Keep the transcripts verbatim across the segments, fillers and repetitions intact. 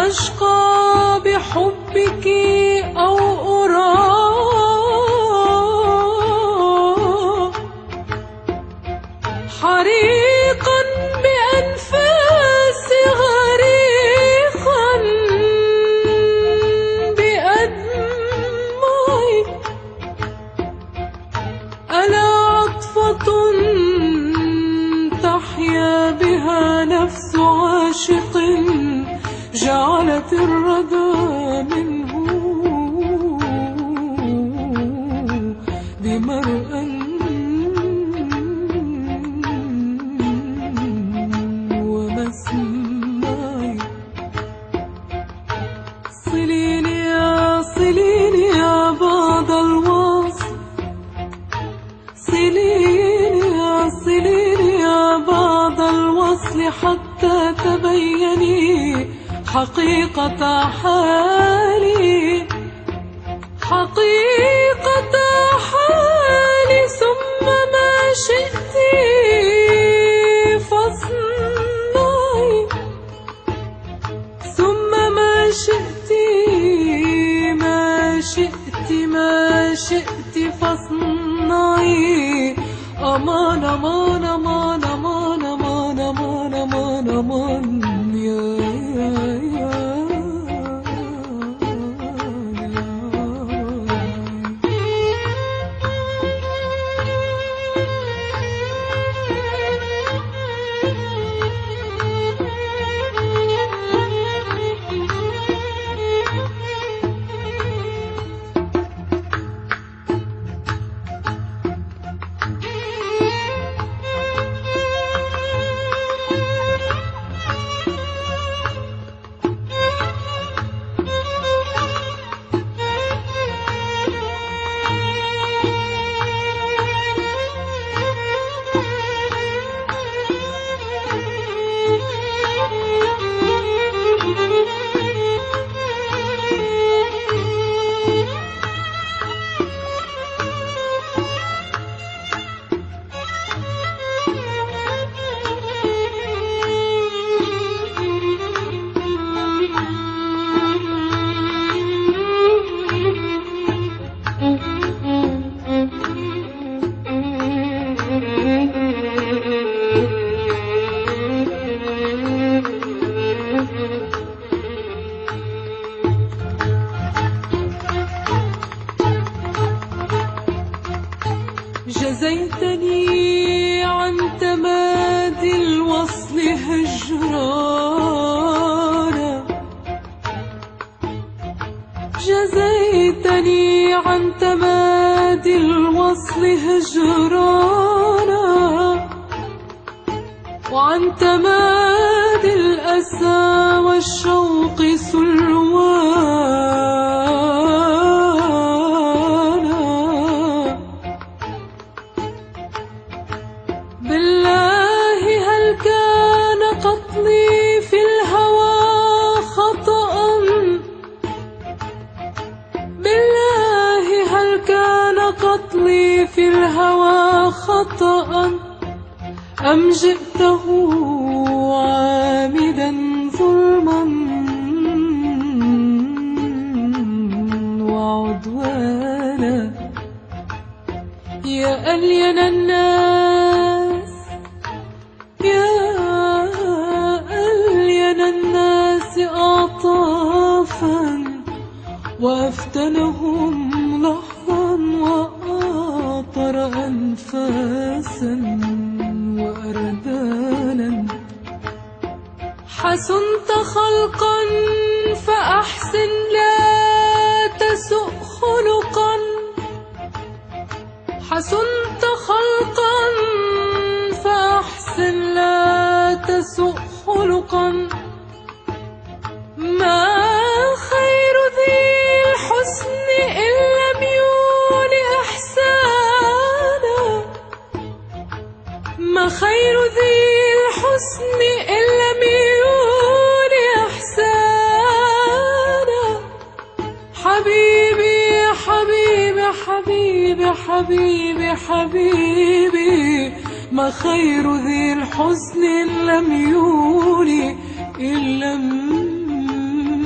أشقى بحبك أو أرى حريقا بأنفاس غريقا بأدمعي. ألا عطفة تحيا بها نفس عاشق جعلت الردى منه بمرأى ومسمعي. صليني يا صليني يا بعض الوصل، صليني يا صليني يا بعض الوصل حتى تبيني حقيقة حالي، حقيقة حالي. ثم ما شئت فاصنعي، ثم ما شئت ما شئت ما شئت فاصنعي. أمان أمان أمان أمان أمان أمان أمان أمان يا جزيتني عن تمادي الوصل هجرانا، جزيتني عن تمادي الوصل هجرانا، وعن تمادي الأسى والشوق سلوانا. بالله هل كان قتلي في الهوى خطأ؟ بالله هل كان قتلي في الهوى خطأ؟ أم جئته عامدا ظلما وعدوانا؟ يا ألين الناس، يا ألين الناس أعطافا وأفتنهم لحظا وآطر أنفاسا وأردانا. حسنت خلقا فأحسن لا تسؤ خلقا، حسنت خلقا فأحسن لا تسؤ خلقا. ما خير ذي الحسن إن لم يول إحسانا، ما خير ذي الحسن إن لم يول إحسانا. حبيبي حبيبي حبيبي حبيبي حبيبي، ما خير ذي الحسن إن لم يولي إن لم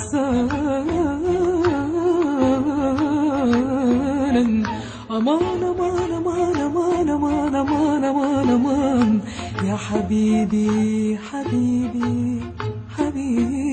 أحزانا. أمان أمان أمان أمان أمان أمان أمان أمان يا حبيبي حبيبي حبيبي.